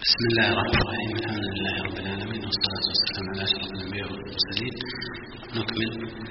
بسم الله الرحمن الرحيم. الحمد لله رب العالمين والصلاة والسلام على أشرف الأنبياء والمرسلين. نكمل.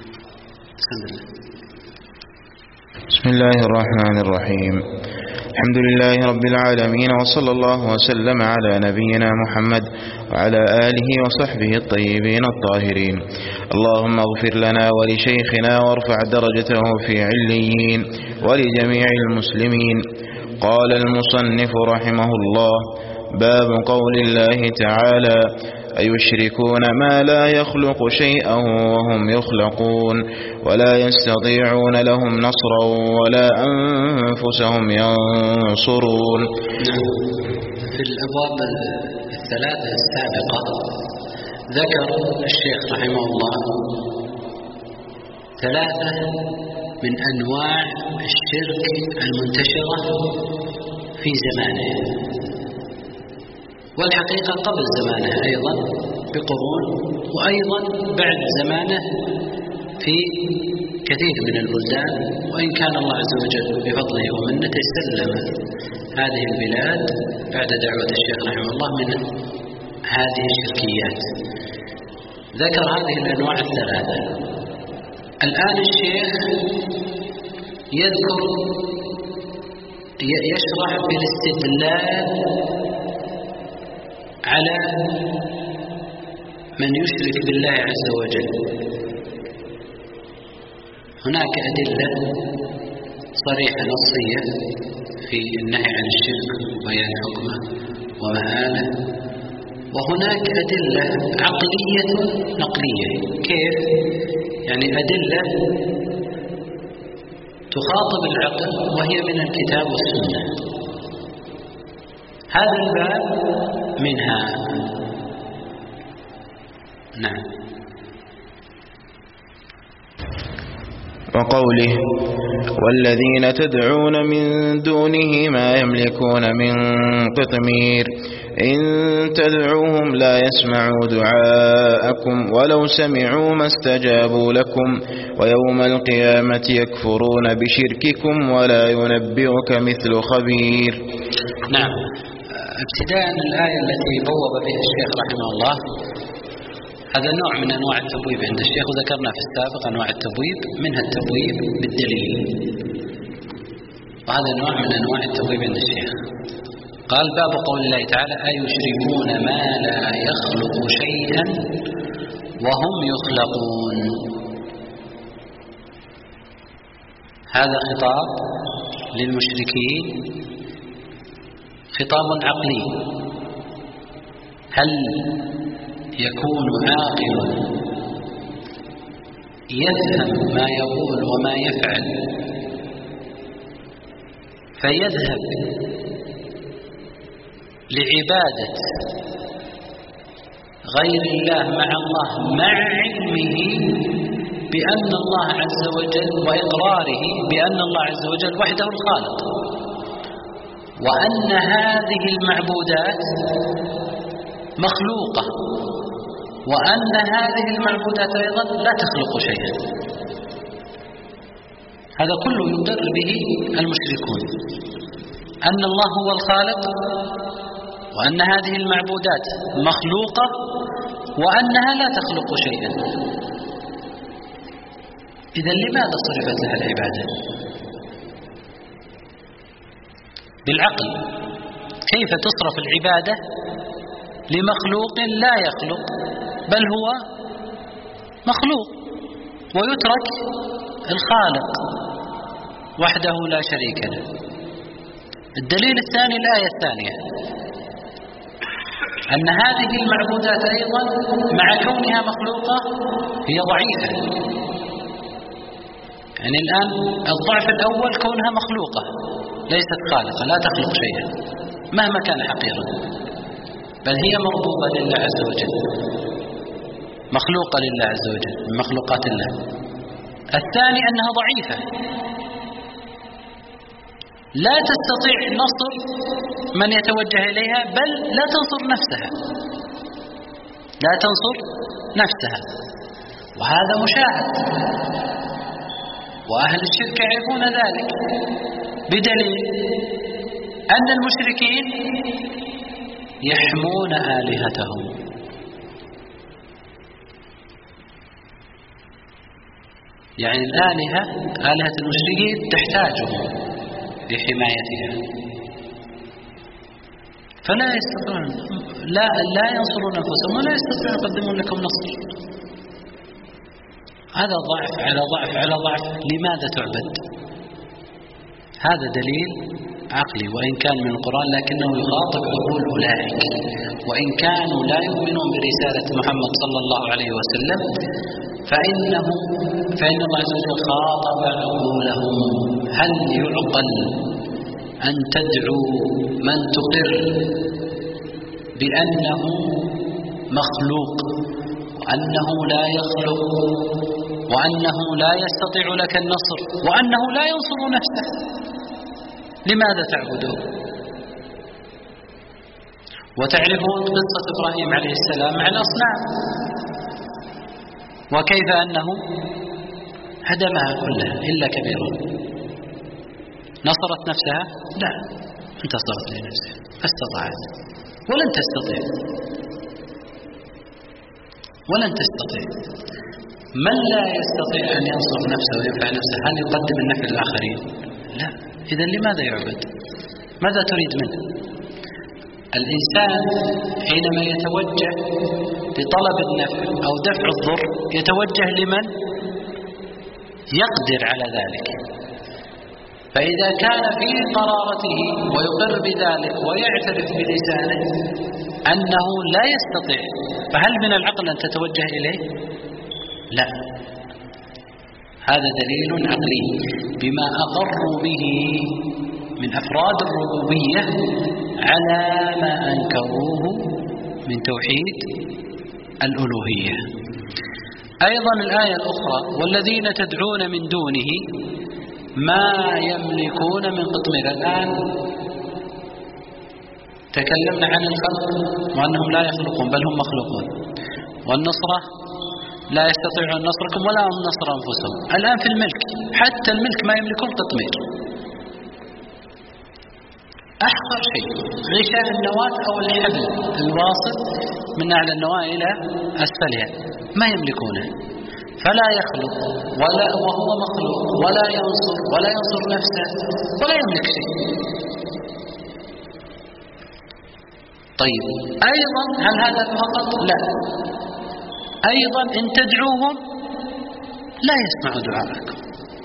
بسم الله الرحمن الرحيم. الحمد لله رب العالمين، وصلى الله وسلم على نبينا محمد وعلى آله وصحبه الطيبين الطاهرين. اللهم اغفر لنا ولشيخنا وارفع درجته في عليين ولجميع المسلمين. قال المصنف رحمه الله: باب قول الله تعالى: أيشركون ما لا يخلق شيئا وهم يخلقون ولا يستطيعون لهم نصرا ولا أنفسهم ينصرون. في الأبواب الثلاثة السابقة ذكر الشيخ رحمه الله ثلاثة من أنواع الشرك المنتشرة في زمانه، والحقيقة قبل زمانه أيضا بقرون، وأيضا بعد زمانه في كثير من البلدان، وإن كان الله عز وجل بفضله ومنته سلم هذه البلاد بعد دعوة الشيخ رحمه الله من هذه الشركيات. ذكر هذه الأنواع الثلاثة. الآن الشيخ يشرح بالاستدلال على من يشرك بالله عز وجل. هناك أدلة صريحة نصية في النهي عن الشرك وبيان حكمه ومآله، وهناك أدلة عقلية نقلية. كيف؟ يعني أدلة تخاطب العقل وهي من الكتاب والسنة. هذا الباب منها. نعم. وقوله: والذين تدعون من دونه ما يملكون من قطمير إن تدعوهم لا يسمعوا دعاءكم ولو سمعوا ما استجابوا لكم ويوم القيامة يكفرون بشرككم ولا ينبئك مثل خبير. نعم. ابتداء الآية التي بوب بها الشيخ رحمه الله، هذا نوع من أنواع التبويب عند الشيخ، وذكرنا في السابق أنواع التبويب، منها التبويب بالدليل، وهذا نوع من أنواع التبويب عند الشيخ. قال: باب قول الله تعالى: أيشركون ما لا يخلق شيئا وهم يخلقون. هذا خطاب للمشركين، خطاب عقلي. هل يكون عاقل يفهم ما يقول وما يفعل فيذهب لعبادة غير الله مع الله مع علمه بأن الله عز وجل وإقراره بأن الله عز وجل وحده الخالق، وأن هذه المعبودات مخلوقة، وأن هذه المعبودات أيضا لا تخلق شيئا؟ هذا كله يضر به المشركون، أن الله هو الخالق، وأن هذه المعبودات مخلوقة، وأنها لا تخلق شيئا. إذن لماذا صرفت لها العبادة؟ بالعقل كيف تصرف العبادة لمخلوق لا يخلق، بل هو مخلوق، ويترك الخالق وحده لا شريك له؟ الدليل الثاني الآية الثانية، أن هذه المعبودات أيضا مع كونها مخلوقة هي ضعيفة. يعني الآن الضعف الأول كونها مخلوقة ليست خالقة، لا تخلق شيئا مهما كان حقيرا، بل هي مربوبة لله عز وجل، مخلوقة لله عز وجل من مخلوقات الله. الثاني أنها ضعيفة، لا تستطيع نصر من يتوجه إليها، بل لا تنصر نفسها، لا تنصر نفسها. وهذا مشاهد، وأهل الشرك يعرفون ذلك، بدليل أن المشركين يحمون آلهتهم. يعني الآلهة، آلهة المشركين تحتاجهم لحمايتها، فلا يستطيعون، لا ينصرون أنفسهم ولا يستطيعون يقدمون لكم نصر. هذا ضعف على ضعف على ضعف. لماذا تعبد؟ هذا دليل عقلي وإن كان من القرآن، لكنه يخاطب عقول أولئك وإن كانوا لا يؤمنون برسالة محمد صلى الله عليه وسلم، فإن الله عز وجل خاطب عقولهم. هل يعقل أن تدعو من تقر بأنه مخلوق وأنه لا يخلق وأنه لا يستطيع لك النصر وأنه لا ينصر نفسه؟ لماذا تعبده؟ وتعرفون قصة إبراهيم عليه السلام مع الأصنام، وكيف أنه هدمها كلها إلا كبيرا. نصرت نفسها؟ لا، انتصرت لنفسها، فاستطاعت. ولن تستطيع. من لا يستطيع أن ينصر نفسه وينفع نفسه هل يقدم النفع للآخرين؟ لا. إذن لماذا يعبد؟ ماذا تريد منه؟ الإنسان حينما يتوجه لطلب النفع أو دفع الضر يتوجه لمن يقدر على ذلك. فإذا كان في قرارته ويقر بذلك ويعترف بلسانه أنه لا يستطيع، فهل من العقل أن تتوجه إليه؟ لا. هذا دليل عقلي بما أقروا به من أفراد الربوبية على ما أنكروه من توحيد الألوهية. أيضا الآية الأخرى: والذين تدعون من دونه ما يملكون من قطمير. الآن تكلمنا عن الخلق وأنهم لا يخلقون بل هم مخلوقون، والنصرة لا يستطيعون نصركم ولا هم نصر أنفسهم. الآن في الملك، حتى الملك ما يملكون قطمير. أحقر شيء غشاء النواة أو الحبل الواصل من أعلى النواة إلى أسفلها ما يملكونه، فلا يخلق وهو مخلوق ولا ينصر نفسه ولا يملك شيء. طيب أيضا هل هذا فقط؟ لا، أيضا إن تدعوهم لا يسمع دعاءكم،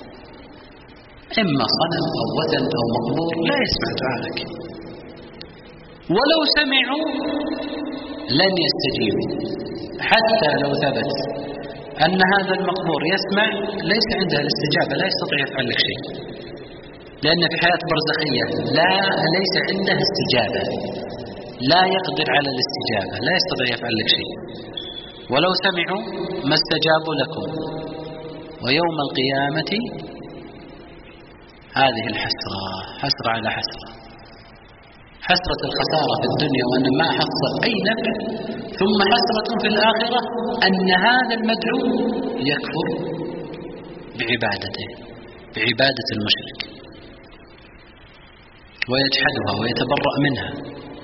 إما صنم أو وثن أو مقبور لا يسمع دعاءك، ولو سمعوا لن يستجيبوا. حتى لو ثبت أن هذا المقبور يسمع ليس عنده الاستجابة، لا يستطيع يفعل لك شيء، لأن في حياة برزخية ليس عنده استجابة، لا يقدر على الاستجابة، لا يستطيع يفعل لك شيء. ولو سمعوا ما استجابوا لكم، ويوم القيامة هذه الحسرة، حسرة على حسرة، حسرة الخسارة في الدنيا وأن ما حصل أي نفع، ثم حسرة في الآخرة أن هذا المدعو يكفر بعبادته، بعبادة المشرك، ويجحدها ويتبرأ منها.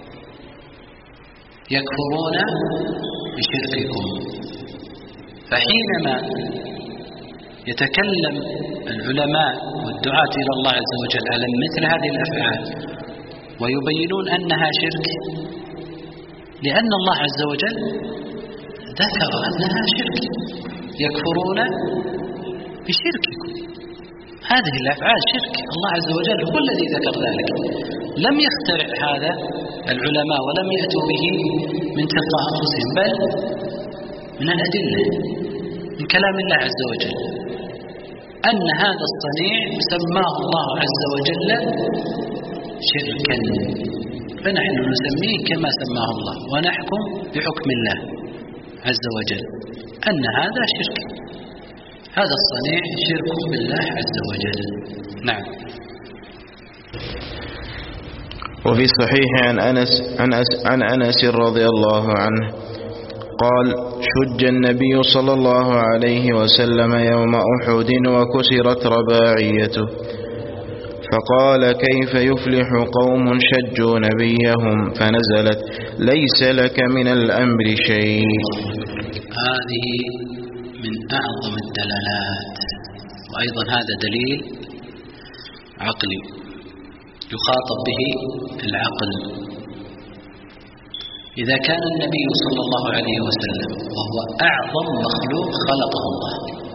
يكفرون بشرككم. فحينما يتكلم العلماء والدعاة إلى الله عز وجل على مثل هذه الأفعال ويبينون أنها شرك، لأن الله عز وجل ذكر أنها شرك. يكفرون بشرككم، هذه الأفعال شرك، الله عز وجل هو الذي ذكر ذلك، لم يخترع هذا العلماء ولم يأتوا به من تلقاء أنفسهم، بل من الأدلة من كلام الله عز وجل أن هذا الصنيع سماه الله عز وجل شركا، فنحن نسميه كما سماه الله ونحكم بحكم الله عز وجل أن هذا شرك، هذا الصنيع شرك بالله عز وجل. نعم. وفي الصحيح عن أنس رضي الله عنه قال: شج النبي صلى الله عليه وسلم يوم أحد وكسرت رباعيته، فقال كيف يفلح قوم شجوا نبيهم فنزلت ليس لك من الأمر شيء. هذه من أعظم الدلالات، وأيضا هذا دليل عقلي يخاطب به العقل. إذا كان النبي صلى الله عليه وسلم وهو أعظم مخلوق خلقه الله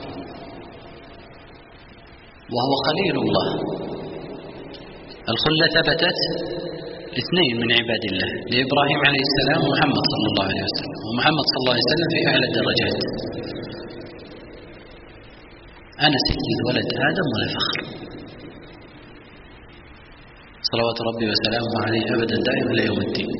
وهو خليل الله، الخلة ثبتت اثنين من عباد الله، لإبراهيم عليه السلام ومحمد صلى الله عليه وسلم، ومحمد صلى الله عليه وسلم في أعلى الدرجات. أنا سيد ولد آدم ولا فخر، صلوات ربي وسلامه عليه أبدا دائما إلى يوم الدين.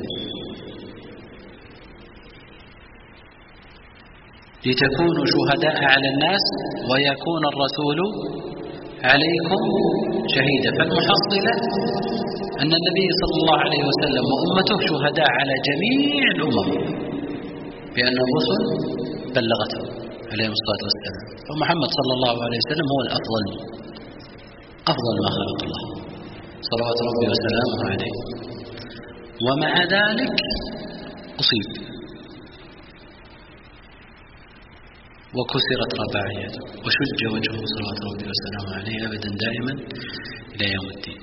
لتكونوا شهداء على الناس ويكون الرسول عليكم شهيدا. فالمحصلة أن النبي صلى الله عليه وسلم وأمته شهداء على جميع الأمم بأن الرسل بلغتهم عليهم الصلاة والسلام، ومحمد صلى الله عليه وسلم هو الأفضل، أفضل ما خلق الله صلوات ربي وسلامه عليه. ومع ذلك أصيب وكسرت رباعيته وشج وجهه صلوات ربي وسلامه عليه أبدا دائما إلى يوم الدين.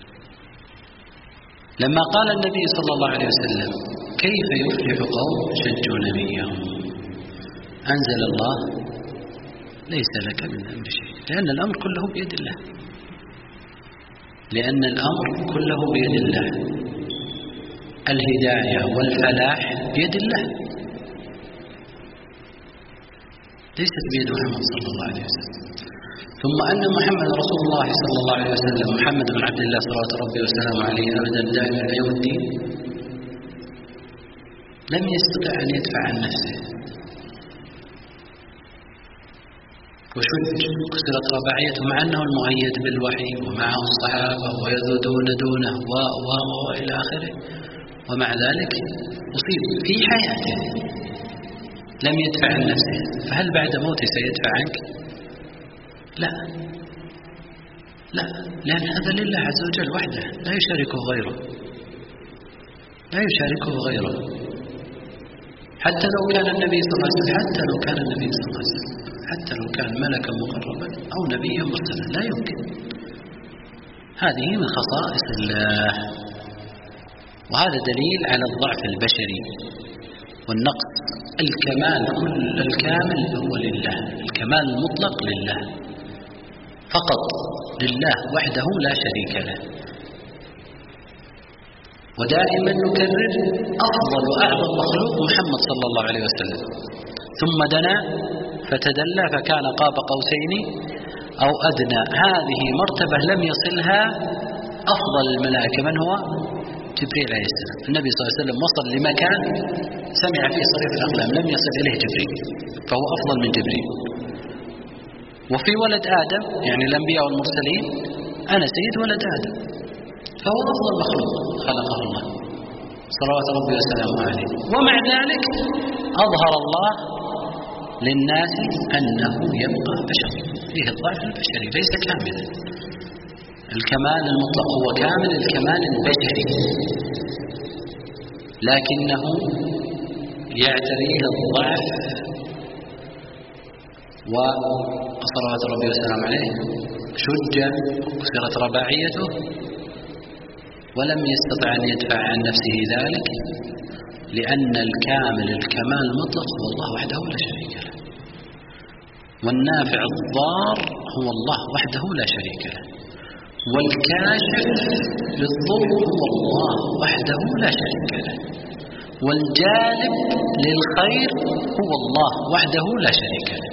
لما قال النبي صلى الله عليه وسلم كيف يفلح قوم شجوا نبيهم، أنزل الله ليس لك من الأمر شيء، لأن الأمر كله بيد الله، لأن الأمر كله بيد الله، الهداية والفلاح بيد الله، ليست بيد محمد صلى الله عليه وسلم. ثم أن محمد رسول الله صلى الله عليه وسلم محمد بن عبد الله صلوات ربي وسلامه عليه أبدا دائما إلى يوم الدين لم يستطع أن يدفع عن نفسه، وشج كسرت رباعيته مع أنه المؤيد بالوحي ومعه الصحابة ويذودون دونه وإلى آخره، ومع ذلك أصيب في حياته لم يدفع عن نفسه. فهل بعد موته سيدفع عنك؟ لا، لأن هذا لله عز وجل وحده لا يشاركه غيره، لا يشاركه غيره. حتى لو كان النبي صلى الله عليه وسلم، حتى لو كان النبي صلى الله عليه وسلم، حتى لو كان ملكا مقربا أو نبيا مرسلا، لا يمكن. هذه من خصائص الله، وهذا دليل على الضعف البشري والنقص. الكامل هو لله، الكمال المطلق لله فقط، لله وحده لا شريك له. ودائما نكرر أفضل وأعظم مخلوق محمد صلى الله عليه وسلم، ثم دنا فتدلى فكان قاب قوسين أو أدنى. هذه مرتبة لم يصلها أفضل الملائكة، من هو؟ جبريل عليه السلام. النبي صلى الله عليه وسلم وصل لمكان سمع فيه صريف الأقلام لم يصل إليه جبريل، فهو أفضل من جبريل. وفي ولد آدم يعني الأنبياء والمرسلين أنا سيد ولد آدم، فهو أفضل مخلوق خلقه الله صلوات ربي وسلامه عليه. ومع ذلك أظهر الله للناس أنه يبقى بشر، فيه الضعف البشري ليس كاملا. الكمال المطلق هو كامل الكمال البشري، لكنه يعتريه الضعف، وصلوات ربي وسلامه عليه شج وكسرت رباعيته ولم يستطع أن يدفع عن نفسه ذلك، لأن الكامل الكمال المطلق هو الله وحده لا شريك له، والنافع الضار هو الله وحده لا شريك له، والكاشف للضر هو الله وحده لا شريك له، والجالب للخير هو الله وحده لا شريك له.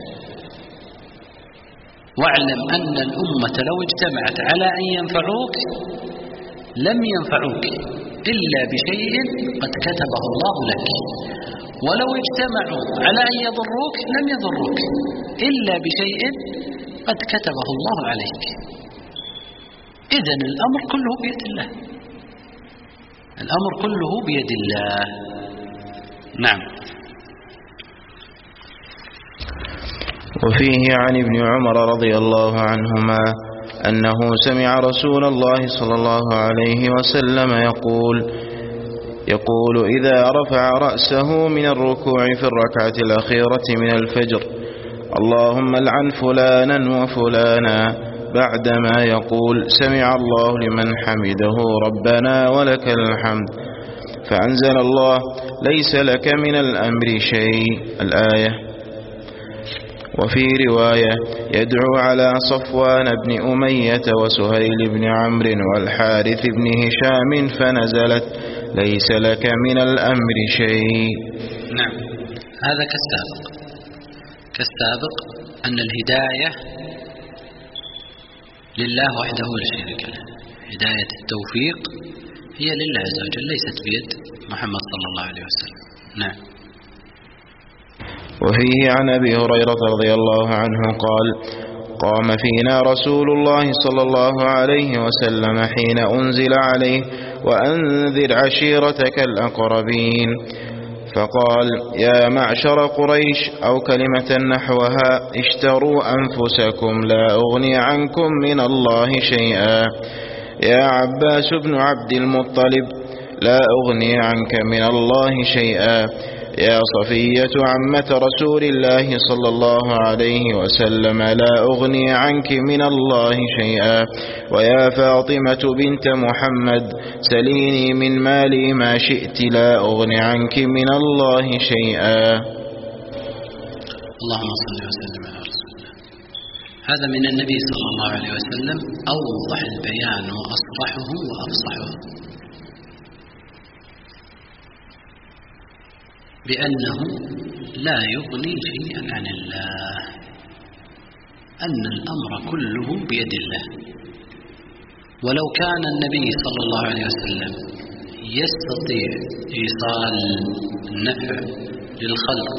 واعلم أن الأمة لو اجتمعت على أن ينفعوك لم ينفعوك إلا بشيء قد كتبه الله لك، ولو اجتمعوا على أن يضروك لم يضروك إلا بشيء قد كتبه الله عليك. إذن الأمر كله بيد الله، الأمر كله بيد الله. نعم. وفيه عن ابن عمر رضي الله عنهما أنه سمع رسول الله صلى الله عليه وسلم يقول إذا رفع رأسه من الركوع في الركعة الأخيرة من الفجر: اللهم العن فلانا وفلانا، بعدما يقول: سمع الله لمن حمده ربنا ولك الحمد. فأنزل الله: ليس لك من الأمر شيء، الآية. وفي رواية: يدعو على صفوان بن أمية وسهيل بن عمرو والحارث بن هشام، فنزلت: ليس لك من الأمر شيء. نعم، هذا كالسابق أن الهداية لله وحده لا شريك له، هداية التوفيق هي لله عز وجل، ليست بيد محمد صلى الله عليه وسلم. نعم. وفيه عن أبي هريرة رضي الله عنه قال: قام فينا رسول الله صلى الله عليه وسلم حين أنزل عليه: وأنذر عشيرتك الأقربين، فقال: يا معشر قريش، أو كلمة نحوها: اشتروا أنفسكم لا أغني عنكم من الله شيئا. يا عباس بن عبد المطلب، لا أغني عنك من الله شيئا. يا صفية عمة رسول الله صلى الله عليه وسلم، لا أغني عنك من الله شيئا. ويا فاطمة بنت محمد، سليني من مالي ما شئت، لا أغني عنك من الله شيئا. اللهم صل وسلم على رسول الله. هذا من النبي صلى الله عليه وسلم أوضح البيان وأصرحه وأفصحه، بأنه لا يغني شيئا عن الله، أن الأمر كله بيد الله. ولو كان النبي صلى الله عليه وسلم يستطيع إيصال النفع للخلق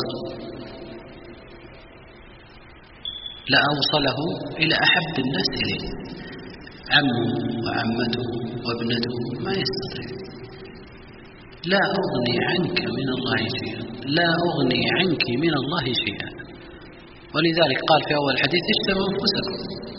لأوصله إلى أحب الناس إليه، عمه وعمته وابنته ما يستطيع. لا أغني عنك من الله شيئا، لا أغني عنك من الله شيئا. ولذلك قال في أول الحديث: اشتروا أنفسكم،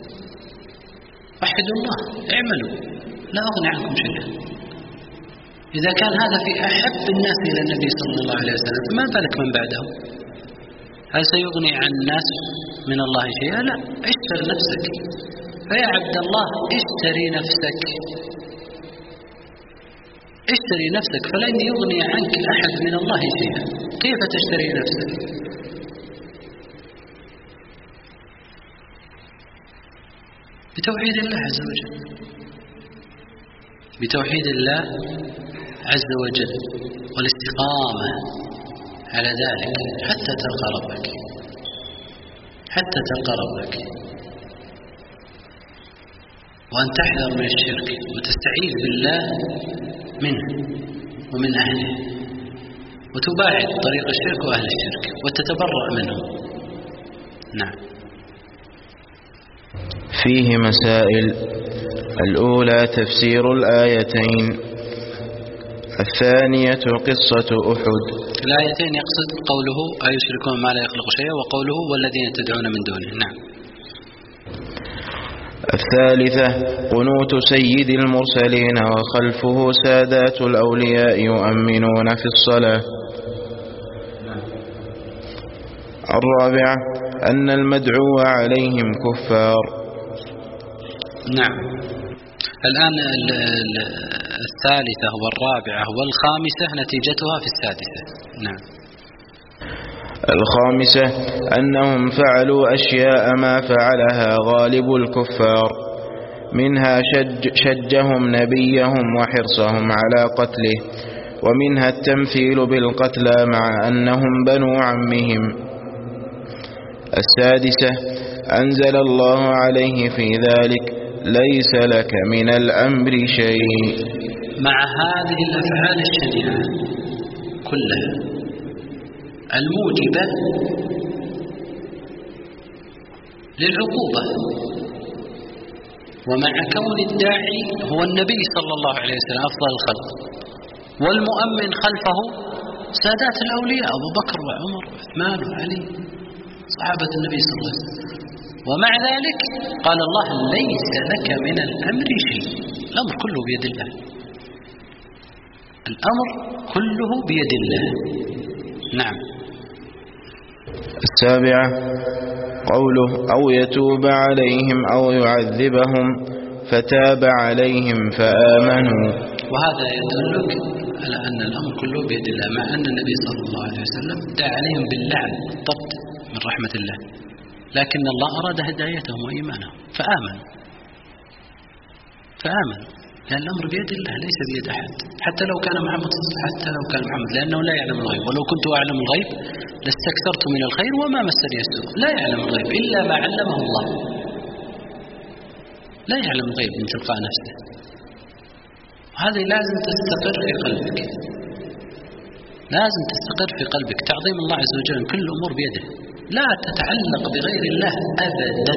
وحدوا الله، اعملوا، لا أغني عنكم شيئا. إذا كان هذا في أحب الناس إلى النبي صلى الله عليه وسلم، فما بالك من بعده؟ هل سيغني عن الناس من الله شيئا؟ لا، اشتر نفسك. فيا عبد الله، اشتري نفسك، اشتري نفسك، فلن يغني عنك أحد من الله شيئا. كيف تشتري نفسك؟ بتوحيد الله عز وجل، بتوحيد الله عز وجل والاستقامة على ذلك حتى تلقى ربك، حتى تلقى ربك. وأن تحذر من الشرك وتستعيذ بالله منه ومن أهله، وتباعد طريق الشرك وأهل الشرك وتتبرأ منهم. نعم. فيه مسائل: الأولى تفسير الآيتين، الثانية قصة أحد. الآيتين يقصد قوله: أيشركون ما لا يخلق شيئا، وقوله: والذين تدعون من دونه. نعم. الثالثة قنوت سيد المرسلين، وخلفه سادات الأولياء يؤمنون في الصلاة. الرابعة أن المدعو عليهم كفار. نعم. الآن الثالثة والرابعة والخامسة نتيجتها في السادسة. نعم. الخامسة أنهم فعلوا أشياء ما فعلها غالب الكفار، منها شجهم نبيهم وحرصهم على قتله، ومنها التمثيل بالقتلى مع أنهم بنو عمهم. السادسة أنزل الله عليه في ذلك: ليس لك من الأمر شيء. مع هذه الأفعال الشنيعة كلها الموجبة للعقوبة، ومع كون الداعي هو النبي صلى الله عليه وسلم أفضل الخلق، والمؤمن خلفه سادات الأولياء أبو بكر وعمر وعثمان وعلي صحابة النبي صلى الله عليه وسلم، ومع ذلك قال الله ليس لك من الأمر شيء. الأمر كله بيد الله، الأمر كله بيد الله. نعم. السابعة قوله أو يتوب عليهم أو يعذبهم فتاب عليهم فآمنوا. وهذا يدلك على أن الأمر كله بيد الله، مع أن النبي صلى الله عليه وسلم دعا عليهم باللعن طرد من رحمة الله، لكن الله أراد هدايتهم وإيمانهم فآمنوا لأن الأمر بيد الله ليس بيد أحد، حتى لو كان محمد لأنه لا يعلم الغيب، ولو كنت أعلم الغيب لاستكثرت من الخير وما مسني السوء. لا يعلم الغيب إلا ما علمه الله، لا يعلم الغيب من تلقاء نفسه. هذه لازم تستقر في قلبك، لازم تستقر في قلبك تعظيم الله عز وجل، كل الأمور بيده، لا تتعلق بغير الله أبدا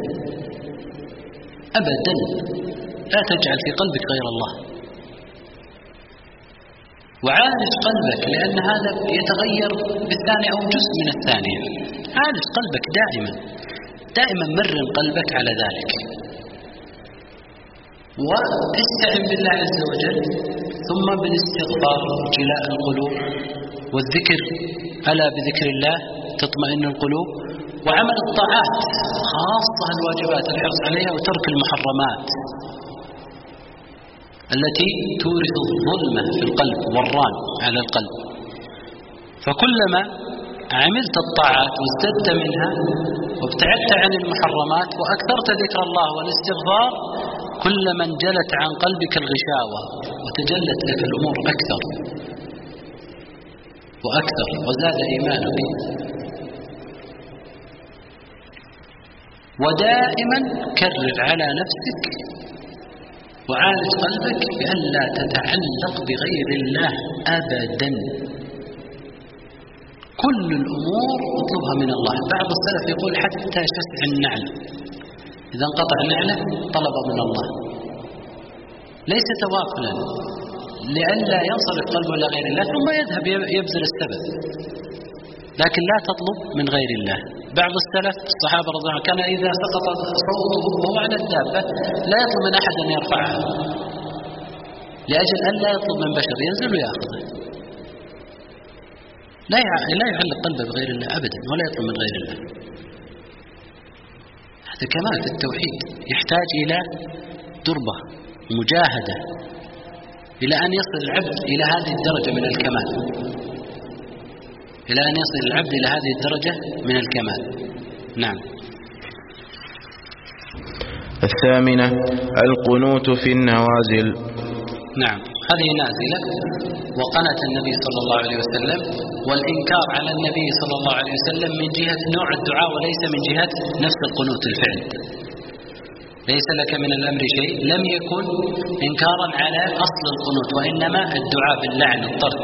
أبدا، لا تجعل في قلبك غير الله، وعالج قلبك، لأن هذا يتغير بالثانية أو جزء من الثانية. عالج قلبك دائما مرن قلبك على ذلك، واستعن بالله عز وجل، ثم بالاستغفار جلاء القلوب، والذكر، ألا بذكر الله تطمئن القلوب، وعمل الطاعات خاصة الواجبات الحرص عليها، وترك المحرمات التي تورث الظلمة في القلب والران على القلب. فكلما عملت الطاعات وازددت منها وابتعدت عن المحرمات وأكثرت ذكر الله والاستغفار، كلما انجلت عن قلبك الغشاوة وتجلت لك الأمور أكثر وأكثر، وزاد إيمانك. ودائما كرر على نفسك وعالج قلبك بأن لا تتعلق بغير الله أبدا. كل الأمور اطلبها من الله. بعض السلف يقول حتى شسع النعل إذا انقطع نعله طلب من الله، ليس تواكلا لئلا ينصرف قلبه إلى غير الله ثم يذهب يبذل السبب، لكن لا تطلب من غير الله. بعض السلف الصحابة رضي الله عنهم كان إذا سقط صوته وهو على الدابة لا يطلب من أحد أن يرفعها، لأجل أن لا يطلب من بشر ينزل ويأخذه، لا يعلق قلبه بغير الله أبدا، ولا يطلب من غير الله. هذا كمال في التوحيد، يحتاج إلى دربة ومجاهدة إلى أن يصل العبد إلى هذه الدرجة من الكمال، إلى أن يصل العبد إلى هذه الدرجة من الكمال. نعم. الثامنة القنوت في النوازل. نعم، هذه نازلة وقنت النبي صلى الله عليه وسلم، والإنكار على النبي صلى الله عليه وسلم من جهة نوع الدعاء وليس من جهة نفس القنوت الفعل. ليس لك من الأمر شيء لم يكن إنكارا على أصل القنوت، وإنما الدعاء باللعن الطرد،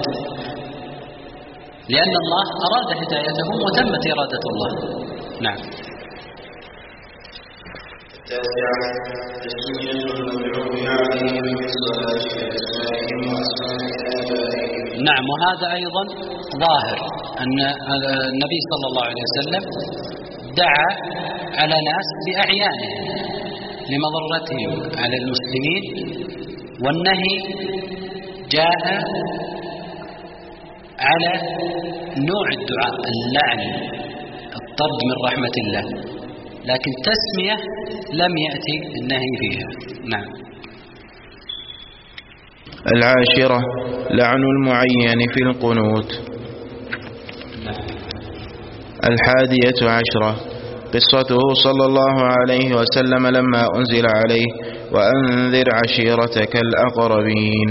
لأن الله أراد هدايتهم وتمت إرادة الله. نعم. التاسعة تسمية المدعو عليهم بالصلاة بأسمائهم وأسماء آبائهم. نعم، وهذا أيضا ظاهر أن النبي صلى الله عليه وسلم دعا على ناس بأعيانهم لمضرتهم على المسلمين، والنهي جاء على نوع الدعاء اللعن الطرد من رحمة الله، لكن تسمية لم يأتي النهي فيها. نعم. العاشرة لعن المعين في القنوت. الحادية عشرة قصته صلى الله عليه وسلم لما أنزل عليه وأنذر عشيرتك الأقربين.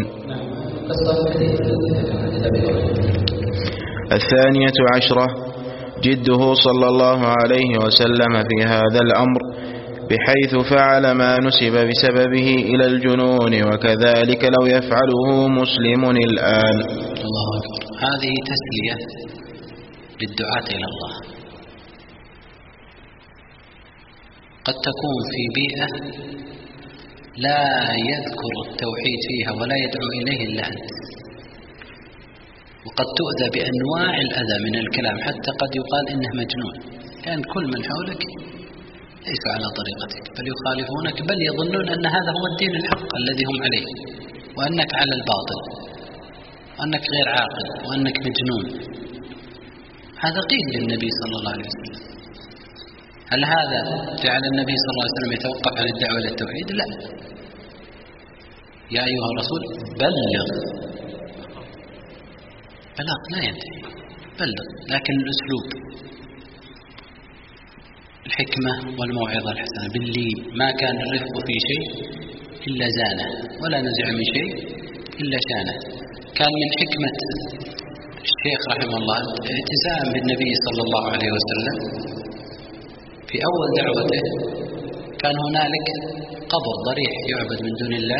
الثانية عشرة جده صلى الله عليه وسلم في هذا الأمر، بحيث فعل ما نسب بسببه إلى الجنون، وكذلك لو يفعله مسلم الآن. الله أكبر. هذه تسلية للدعاة إلى الله. قد تكون في بيئة لا يذكر التوحيد فيها ولا يدعو إليه إلا أنت، وقد تؤذى بأنواع الأذى من الكلام، حتى قد يقال إنه مجنون، لأن كل من حولك ليسوا على طريقتك، بل يخالفونك، بل يظنون أن هذا هو الدين الحق الذي هم عليه، وأنك على الباطل، وأنك غير عاقل، وأنك مجنون. هذا قيل للنبي صلى الله عليه وسلم. هل هذا جعل النبي صلى الله عليه وسلم يتوقف عن الدعوة إلى التوحيد؟ لا. يا أيها الرسول بلغ. بلاغ لا ينتهي، بلغ، لكن الأسلوب، الحكمة والموعظة الحسنة باللين. ما كان الرفق في شيء إلا زانه، ولا نزع من شيء إلا شانه. كان من حكمة الشيخ رحمه الله الالتزام بالنبي صلى الله عليه وسلم. في أول دعوته كان هنالك قبر ضريح يعبد من دون الله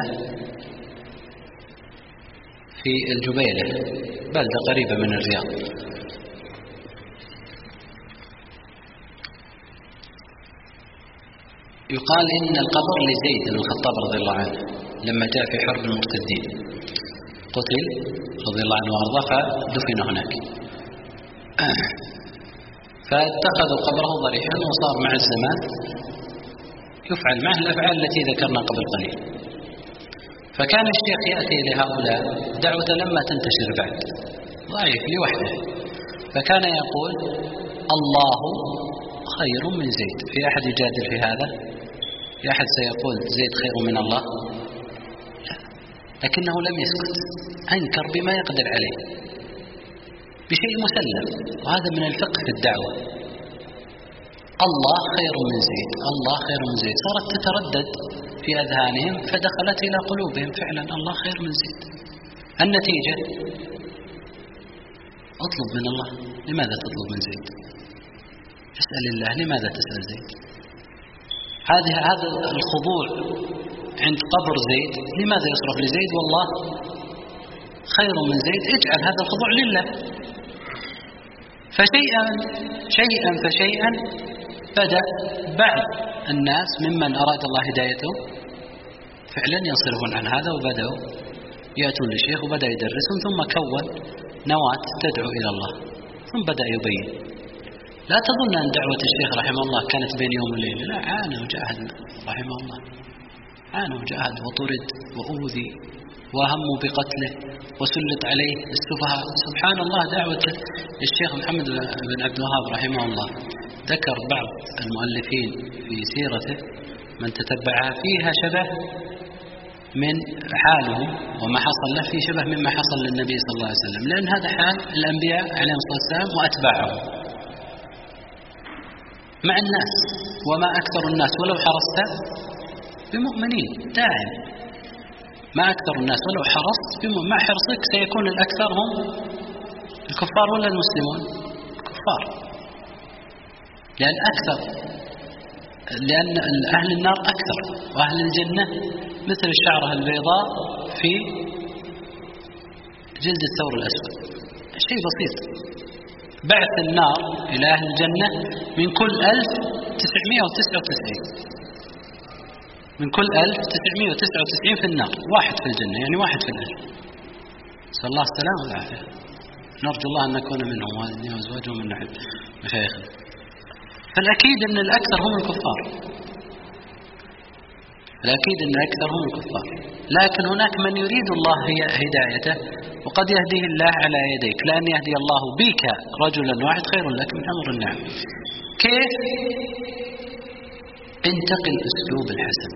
في الجبيلة، بلدة قريبة من الرياض. يقال إن القبر لزيد بن الخطاب رضي الله عنه لما جاء في حرب المرتدين، قتل رضي الله عنه وارضاه فدفن هناك، فاتخذوا قبره ضريحا، وصار مع الزمان يفعل معه الأفعال التي ذكرنا قبل قليل. فكان الشيخ يأتي لهؤلاء دعوة لما تنتشر بعد، ضعيف لوحده، فكان يقول الله خير من زيد. في أحد يجادل في هذا؟ في أحد سيقول زيد خير من الله؟ لا. لكنه لم يسكت، أنكر بما يقدر عليه بشيء مسلم، وهذا من الفقه في الدعوة. الله خير من زيد، الله خير من زيد، صارت تتردد في أذهانهم فدخلت إلى قلوبهم فعلا الله خير من زيد. النتيجة اطلب من الله. لماذا تطلب من زيد؟ اسأل الله. لماذا تسأل زيد؟ هذا الخضوع عند قبر زيد. لماذا يصرف لزيد والله خير من زيد؟ اجعل هذا الخضوع لله. فشيئا فشيئا بدأ بعض الناس ممن أراد الله هدايته فعلا ينصرفون عن هذا، وبدأوا يأتون للشيخ وبدأ يدرسهم، ثم كون نواة تدعو إلى الله، ثم بدأ يبين. لا تظن أن دعوة الشيخ رحمه الله كانت بين يوم وليلة، لا، عانى وجاهد رحمه الله، عانى وجاهد وطرد وأوذي وهموا بقتله وسلط عليه السفهاء. سبحان الله، دعوة الشيخ محمد بن عبد الوهاب رحمه الله ذكر بعض المؤلفين في سيرته من تتبعها فيها شبه من حالهم وما حصل له، في شبه مما حصل للنبي صلى الله عليه وسلم، لأن هذا حال الأنبياء عليهم الصلاة والسلام وأتباعهم مع الناس. وما أكثر الناس ولو حرصت بمؤمنين دائم، ما أكثر الناس ولو حرصت مع حرصك سيكون الأكثر هم الكفار ولا المسلمون؟ الكفار، لأن أهل النار أكثر، وأهل الجنة مثل الشعرة البيضاء في جلد الثور الأسود، شيء بسيط. بعث النار إلى أهل الجنة من كل 1999، من كل 1999 في النار، واحد في الجنة، يعني واحد في الأهل. نسأل الله السلامة والعافية. نرجو الله أن نكون منهم والدين وأزواجهم من نحب مشايخنا. فالأكيد أن الأكثر هم الكفار، الأكيد أن الأكثر هم الكفار، لكن هناك من يريد الله هدايته، وقد يهديه الله على يديك، لأن يهدي الله بك رجلا واحد خير لك من أمر النعم. كيف؟ انتقل الأسلوب الحسن،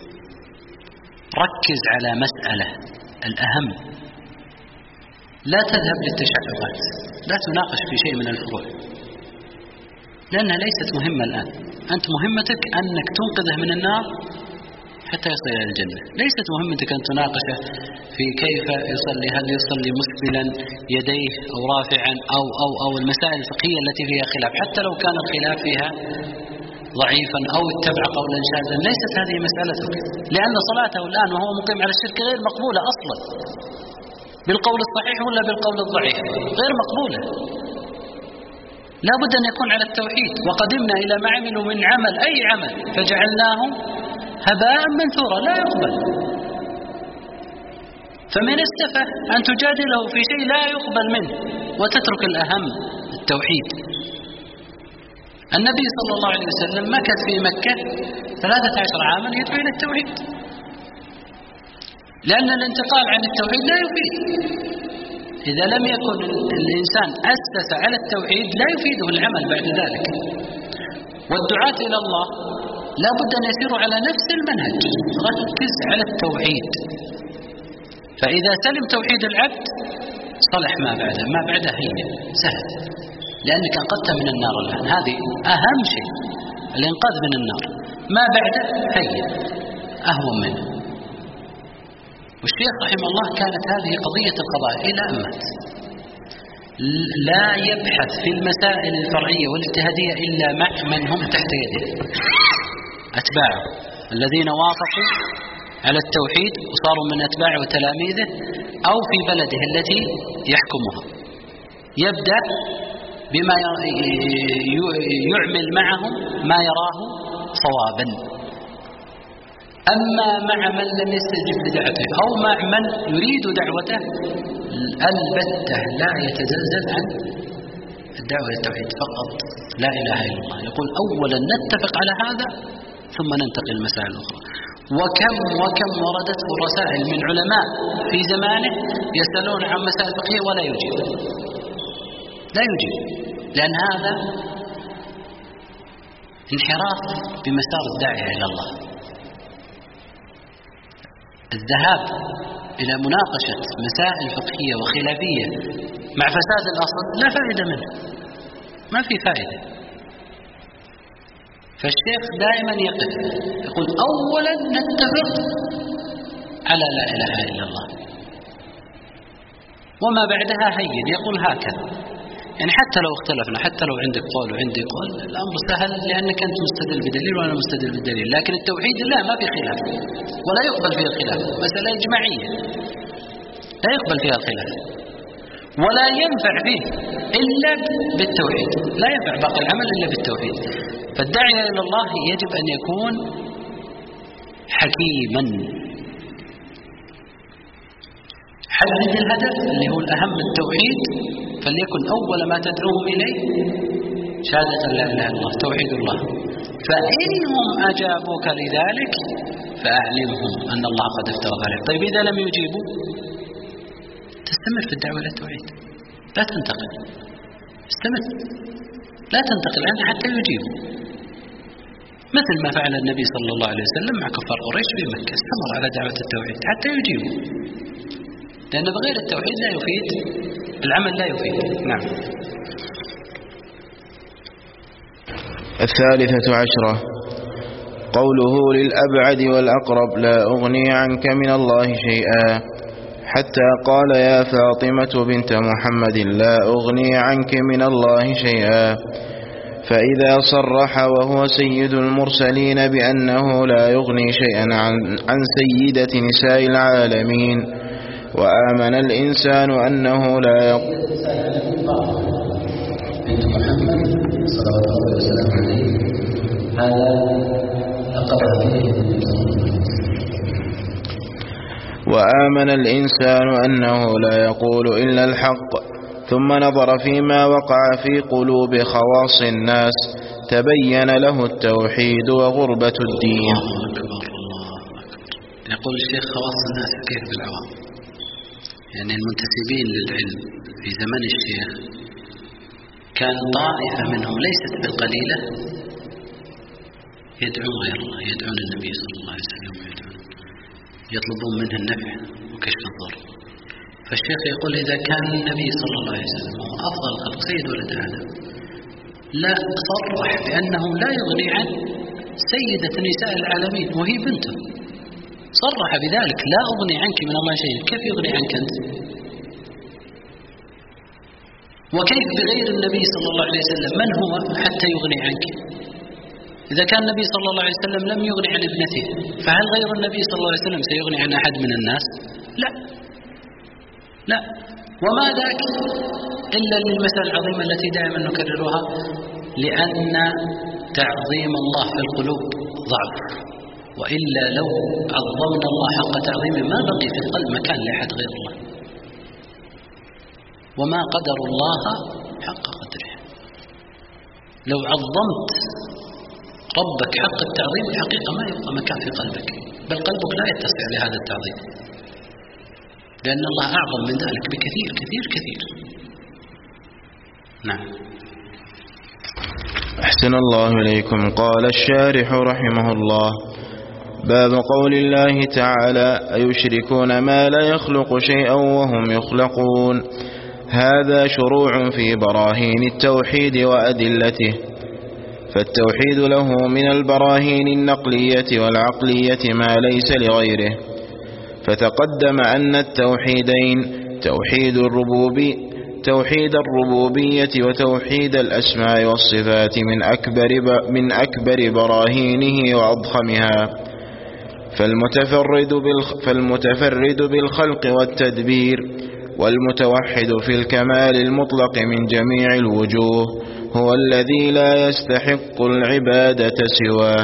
ركز على مسألة الأهم، لا تذهب للتشعبات، لا تناقش في شيء من الفروع، لأنها ليست مهمة الآن. أنت مهمتك أنك تنقذه من النار حتى يصل إلى الجنة، ليست مهمتك أن تناقشه في كيف يصلي، هل يصلي مسبلا يديه أو رافعا أو المسائل الفقهية التي فيها خلاف، حتى لو كان الخلاف فيها ضعيفا أو اتبع قولا شاذا، ليست هذه مسألتك، لأن صلاته الآن وهو مقيم على الشرك غير مقبولة أصلا، بالقول الصحيح ولا بالقول الضعيف، غير مقبولة. لا بد أن يكون على التوحيد. وقدمنا إلى ما عملوا من عمل، أي عمل، فجعلناه هباء منثورا، لا يقبل. فمن السفه أن تجادله في شيء لا يقبل منه وتترك الأهم، التوحيد. النبي صلى الله عليه وسلم مكث في مكة 13 عاما يدعو إلى التوحيد، لأن الانتقال عن التوحيد لا يفيد. إذا لم يكن الإنسان أسس على التوحيد لا يفيده العمل بعد ذلك. والدعاة إلى الله لا بد أن يسيروا على نفس المنهج، ركز على التوحيد، فإذا سلم توحيد العبد صلح ما بعده هي سهل، لأنك أنقذت من النار الآن، هذه أهم شيء، الإنقاذ من النار. ما بعده هي أهون منه. والشيخ رحمه الله كانت هذه قضية القضاء إلى أن مات، لا يبحث في المسائل الفرعية والاجتهادية إلا مع من هم تحت يده، أتباعه الذين وافقوا على التوحيد وصاروا من أتباعه وتلاميذه، أو في بلده التي يحكمها. يبدأ بما يعمل معهم ما يراه صوابا. أما مع من لم يستجب لدعوته أو مع من يريد دعوته البتة لا يتزلزل عن الدعوة للتوحيد فقط، لا إله إلا الله. يقول أولا نتفق على هذا ثم ننتقل المسائل الأخرى. وكم وردته رسائل من علماء في زمانه يسألون عن مسائل فقهية ولا يجيب، لأن هذا انحراف بمسار الداعية إلى الله. الذهاب إلى مناقشة مسائل فقهية وخلافية مع فساد الأصل لا فائدة منه، ما في فائدة. فالشيخ دائما يقف يقول أولا نتفق على لا إله إلا الله، وما بعدها هين. يقول هكذا، يعني حتى لو اختلفنا، حتى لو عندك قول وعندي قول، الأمر سهل لأنك أنت مستدل بدليل وأنا مستدل بالدليل. لكن التوحيد لا، ما في خلاف ولا يقبل فيها الخلاف، مسألة إجماعية لا يقبل فيها الخلاف، ولا ينفع فيه إلا بالتوحيد، لا ينفع باقي العمل إلا بالتوحيد. فالداعية إلى الله يجب أن يكون حكيما، حدد الهدف اللي هو الأهم التوحيد، فليكن أول ما تدعوهم إليه شهادة لا إله إلا الله، توحيد الله. فإنهم أجابوك لذلك فأعلمهم أن الله قد افترض عليهم. طيب إذا لم يجيبوا تستمر في الدعوة إلى التوحيد، لا تنتقل، استمر لا تنتقل عنه حتى يجيبوا، مثل ما فعل النبي صلى الله عليه وسلم مع كفار قريش في مكة، استمر على دعوة التوحيد حتى يجيبوا، لأن بغير التوحيد لا يفيد العمل، لا يفيد. نعم. 13 قوله للأبعد والأقرب لا أغني عنك من الله شيئا، حتى قال يا فاطمة بنت محمد لا أغني عنك من الله شيئا. فإذا صرح وهو سيد المرسلين بأنه لا يغني شيئا عن سيدة نساء العالمين، وآمن الإنسان أنه لا يغني بنت محمد صلى الله عليه وسلم هذا أقرها به. وآمن الإنسان أنه لا يقول إلا الحق، ثم نظر فيما وقع في قلوب خواص الناس تبين له التوحيد وغربة الدين. الله أكبر الله أكبر. يقول الشيخ خواص الناس كيف بالعوام؟ يعني المنتسبين للعلم في زمن الشيخ كان طائفة منهم ليست بالقليلة يدعون غير الله، يدعون النبي صلى الله عليه وسلم، يطلبون منه النفع وكشف الضر. فالشيخ يقول إذا كان النبي صلى الله عليه وسلم هو أفضل الخلق سيد ولد آدم، لا صرح بأنه لا يغني عن سيدة نساء العالمين وهي بنته، صرح بذلك لا أغني عنك من الله شيء. كيف يغني عنك أنت؟ وكيف بغير النبي صلى الله عليه وسلم؟ من هو حتى يغني عنك؟ إذا كان النبي صلى الله عليه وسلم لم يغني عن ابنته، فهل غير النبي صلى الله عليه وسلم سيغني عن أحد من الناس؟ لا. وما ذاك إلا للمسألة العظيمة التي دائما نكررها، لأن تعظيم الله في القلوب ضعف، وإلا لو عظمنا الله حق تعظيمه ما بقي في القلب مكان لأحد غير الله. وما قدر الله حق قدره. لو عظمت ربك حق التعظيم الحقيقة ما يبقى مكان في قلبك، بل قلبك لا يتسع لهذا التعظيم، لأن الله أعظم من ذلك بكثير كثير كثير. نعم. أحسن الله إليكم. قال الشارح رحمه الله: باب قول الله تعالى: أيشركون ما لا يخلق شيئا وهم يخلقون. هذا شروع في براهين التوحيد وأدلته، فالتوحيد له من البراهين النقلية والعقلية ما ليس لغيره. فتقدم أن التوحيدين توحيد الربوبية وتوحيد الأسماء والصفات من أكبر براهينه وأضخمها، فالمتفرد بالخلق والتدبير والمتوحد في الكمال المطلق من جميع الوجوه هو الذي لا يستحق العبادة سواه.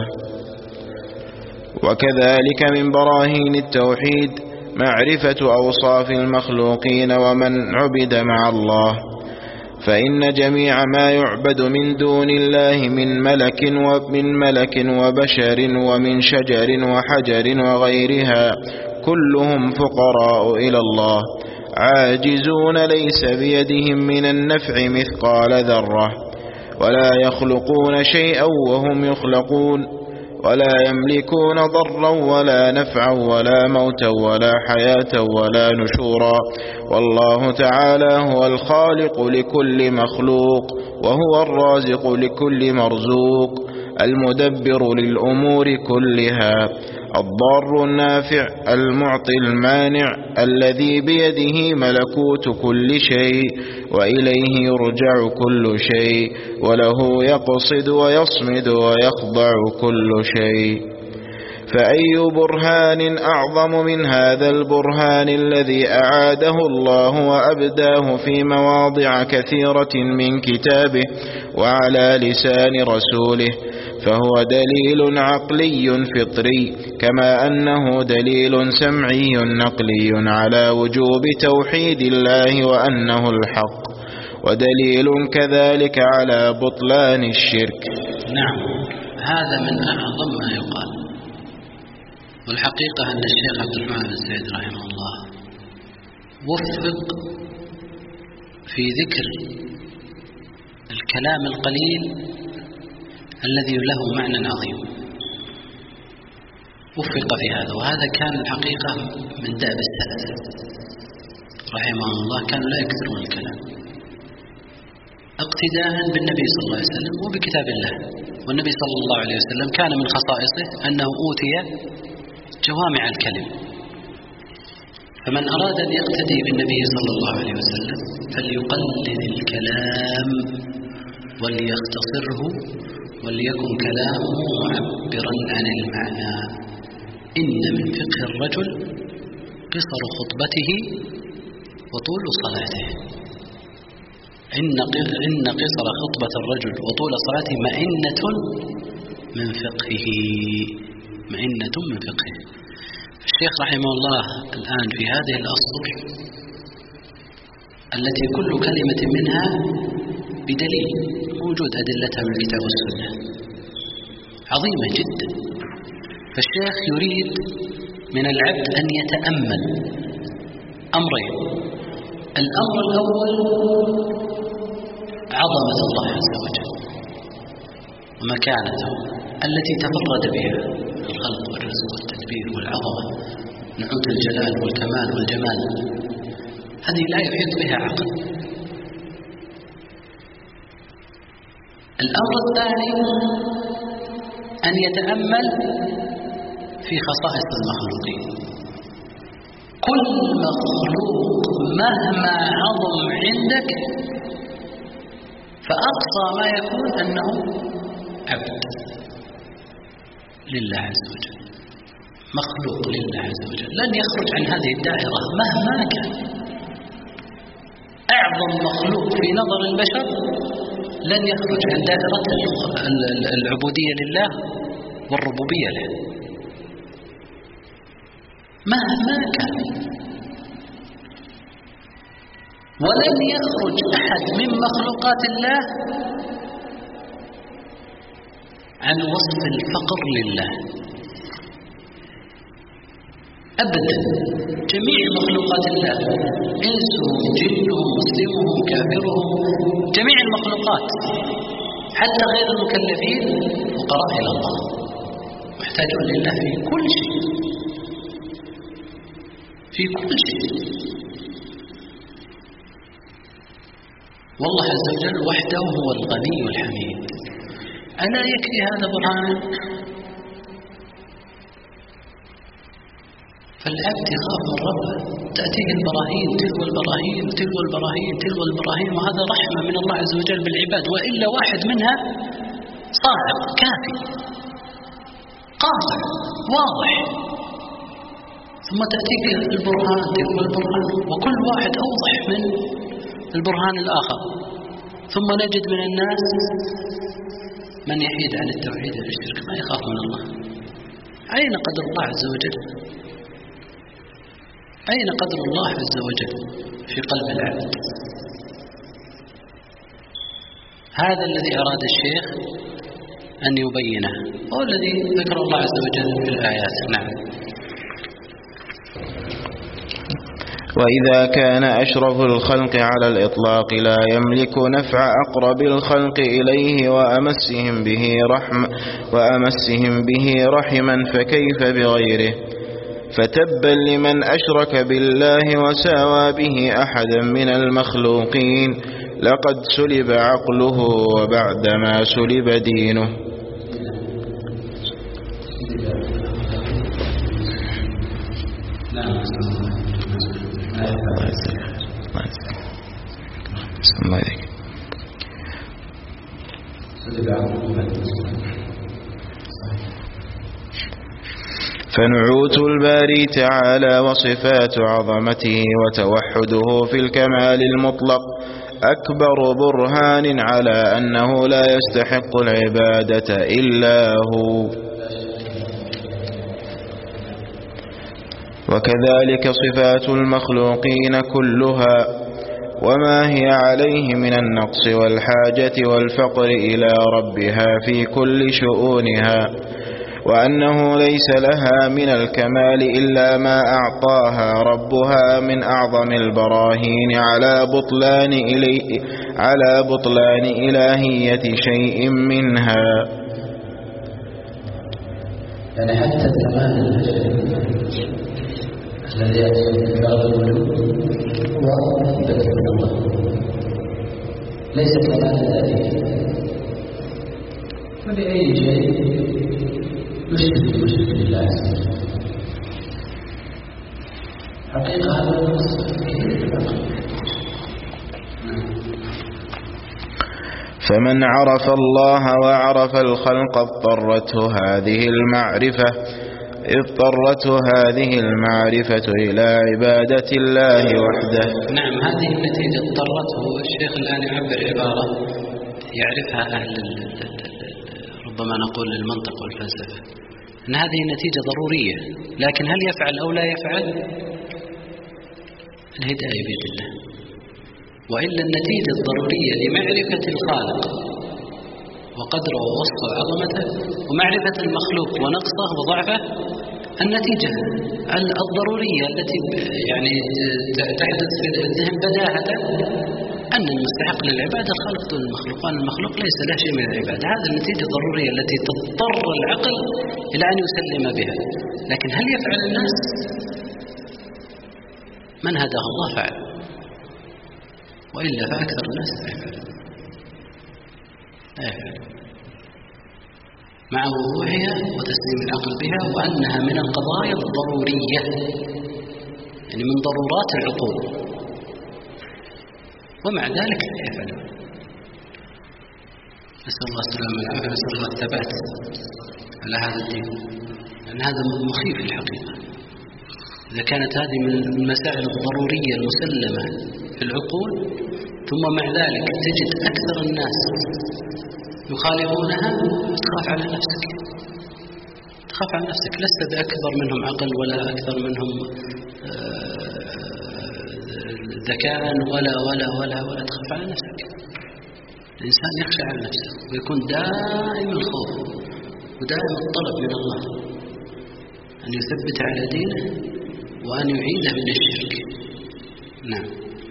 وكذلك من براهين التوحيد معرفة أوصاف المخلوقين ومن عبد مع الله، فإن جميع ما يعبد من دون الله من ملك وبشر ومن شجر وحجر وغيرها كلهم فقراء إلى الله، عاجزون ليس بيدهم من النفع مثقال ذرة، ولا يخلقون شيئا وهم يخلقون، ولا يملكون ضرا ولا نفعا ولا موتا ولا حياة ولا نشورا. والله تعالى هو الخالق لكل مخلوق، وهو الرازق لكل مرزوق، المدبر للأمور كلها، الضار النافع، المعطي المانع، الذي بيده ملكوت كل شيء وإليه يرجع كل شيء، وله يقصد ويصمد ويخضع كل شيء. فأي برهان أعظم من هذا البرهان الذي أعاده الله وأبداه في مواضع كثيرة من كتابه وعلى لسان رسوله، فهو دليل عقلي فطري، كما أنه دليل سمعي نقلي على وجوب توحيد الله وأنه الحق، ودليل كذلك على بطلان الشرك. نعم، هذا من أعظم ما يقال. والحقيقة أن الشيخ عبد الرحمن بن سعيد رحمه الله وفق في ذكر الكلام القليل الذي له معنى عظيم، وفق في هذا. وهذا كان الحقيقة من دأب السلف رحمه الله، كانوا لا يكثرون الكلام اقتداء بالنبي صلى الله عليه وسلم وبكتاب الله. والنبي صلى الله عليه وسلم كان من خصائصه أنه أوتي جوامع الكلم، فمن أراد أن يقتدي بالنبي صلى الله عليه وسلم فليقلل الكلام وليختصره وليكن كلامه معبرا عن المعنى. إن من فقه الرجل قصر خطبته وطول صلاته. إن قصر خطبة الرجل وطول صلاته مئنة من فقهه. الشيخ رحمه الله الآن في هذه الأسطر التي كل كلمة منها بدليل موجود أدلتها من الكتاب والسنة عظيمة جدا. فالشيخ يريد من العبد أن يتأمل أمرين: الأمر الأول عظمة الله عز وجل ومكانته التي تفرد بها الخلق والرزق والتدبير والعظمة، نعوت الجلال والكمال والجمال، هذه لا يحيط بها عقل. الأمر الثاني أن يتأمل في خصائص المخلوقين. كل مخلوق مهما عظم عندك فأقصى ما يكون أنه عبد لله عز وجل، مخلوق لله عز وجل، لن يخرج عن هذه الدائرة مهما كان. أعظم مخلوق في نظر البشر لن يخرج عن دائرة العبودية لله والربوبية له مهما كان، ولن يخرج أحد من مخلوقات الله عن وصف الفقر لله أبدا. جميع مخلوقات الله، إنسهم جنهم مسلمهم كافرهم، جميع المخلوقات حتى غير المكلفين فقراء إلى الله، محتاجون لله في كل شيء، في كل شيء. والله عز وجل وحده هو الغني الحميد. ألا يكفي هذا برهان؟ فالعبد يخاف من ربه، تأتيه البراهين تلو البراهين تلو البراهين تلو البراهين، وهذا رحمة من الله عز وجل بالعباد، وإلا واحد منها صاعق كافي قاطع واضح، ثم تأتيك البرهان تلو البرهان، وكل واحد أوضح من البرهان الآخر. ثم نجد من الناس من يحيد عن التوحيد والشرك، ما يخاف من الله. أين قدر الله عز وجل؟ أين قدر الله عز وجل في قلب العبد؟ هذا الذي أراد الشيخ أن يبينه، هو الذي ذكر الله عز وجل في الآيات. نعم. وإذا كان أشرف الخلق على الإطلاق لا يملك نفع أقرب الخلق إليه وأمسهم به رحما فكيف بغيره؟ فتبا لمن أشرك بالله وساوى به أحدا من المخلوقين، لقد سلب عقله وبعدما سلب دينه. فنعوت الباري تعالى وصفات عظمته وتوحده في الكمال المطلق أكبر برهان على أنه لا يستحق العبادة إلا هو. وكذلك صفات المخلوقين كلها وما هي عليه من النقص والحاجة والفقر إلى ربها في كل شؤونها، وأنه ليس لها من الكمال إلا ما أعطاها ربها من أعظم البراهين على بطلان إلهية شيء منها. يعني حتى الكمال الذي يأتي بإفراد الوجود هو إثبات الله، ليس كمال ذاتي. فبأي شيء يشرك بالله حقيقة هذا النص. فمن عرف الله وعرف الخلق اضطرته هذه المعرفة إلى عبادة الله وحده. نعم، هذه النتيجة اضطرته. الشيخ الآن يعبر عبارة يعرفها أهل ربما نقول المنطق والفلسفة، أن هذه النتيجة ضرورية، لكن هل يفعل أو لا يفعل؟ الهداية بيد الله. وإلا النتيجة الضرورية لمعرفة الخالق وقدره ووصفه وعظمته ومعرفة المخلوق ونقصه وضعفه، النتيجة الضرورية التي يعني تحدث في الذهن بداهة أن المستحق للعبادة الخالق دون المخلوق، وأن المخلوق ليس له شيء من العبادة. هذه النتيجة الضرورية التي تضطر العقل إلى أن يسلم بها. لكن هل يفعل الناس؟ من هداه الله فعل، وإلا فأكثر الناس لا يفعل. مع وضوحها وتسليم العقل بها، وأنها من القضايا الضرورية، يعني من ضرورات العقول، ومع ذلك لا يفعلون. نسأل الله السلامة والعافية، نسأل الله الثبات على هذا الدين، لأن هذا مخيف في الحقيقة. إذا كانت هذه من المسائل الضرورية المسلمة في العقول، ثم مع ذلك تجد أكثر الناس يخالفونها، تخاف على نفسك، تخاف على نفسك. لست بأكبر منهم عقل ولا أكثر منهم ذكاء ولا ولا ولا ولا تخاف على نفسك. الإنسان يخشى على نفسه ويكون دائما الخوف ودائما الطلب من الله أن يثبت على دينه وأن يعيده من الشرك. نعم.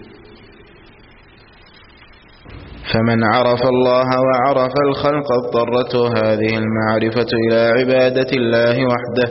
فمن عرف الله وعرف الخلق اضطرته هذه المعرفة إلى عبادة الله وحده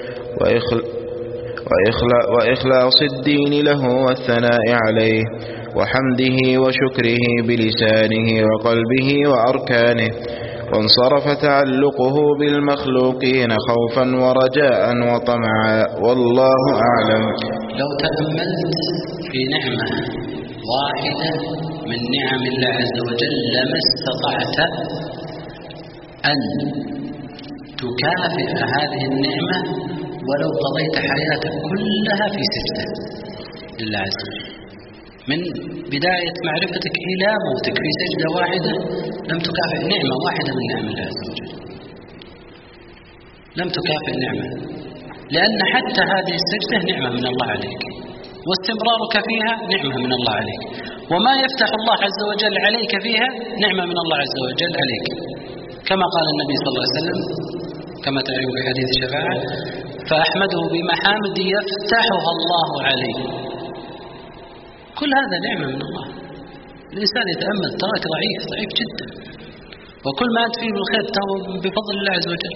وإخلاص الدين له والثناء عليه وحمده وشكره بلسانه وقلبه وأركانه، وانصرف تعلقه بالمخلوقين خوفا ورجاء وطمعا، والله أعلم. لو تأملت في نعمة واحدة من نعم الله عز وجل لما استطعت أن تكافئ هذه النعمة ولو قضيت حياتك كلها في سجدة لله عز وجل، من بداية معرفتك إلى موتك في سجدة واحدة لم تكافئ نعمة واحدة من نعم الله عز وجل، لم تكافئ نعمة، لأن حتى هذه السجدة نعمة من الله عليك، واستمرارك فيها نعمة من الله عليك، وما يفتح الله عز وجل عليك فيها نعمة من الله عز وجل عليك، كما قال النبي صلى الله عليه وسلم كما تعلم في حديث الشفاعة: فأحمده بمحامد يفتحها الله عليه. كل هذا نعمة من الله. الإنسان يتأمل تراك ضعيف جدا، وكل ما أنت فيه بالخير فهو بفضل الله عز وجل.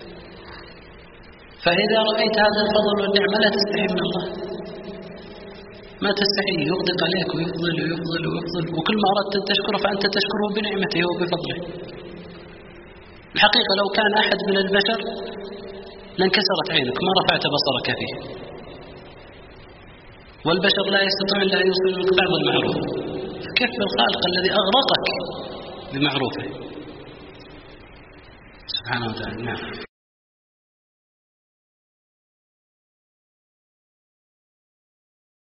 فإذا رأيت هذا الفضل والنعمة لا تستحي من الله، ما تستحي، يغدق عليك ويفضل ويفضل ويفضل، وكل ما أردت أن تشكره فأنت تشكره بنعمته وبفضله. الحقيقة لو كان أحد من البشر لانكسرت عينك ما رفعت بصرك فيه، والبشر لا يستطيع إلا أن يوصل لك بعض المعروف، فكيف بالخالق الذي أغرقك بمعروفه سبحانه وتعالى. نعم.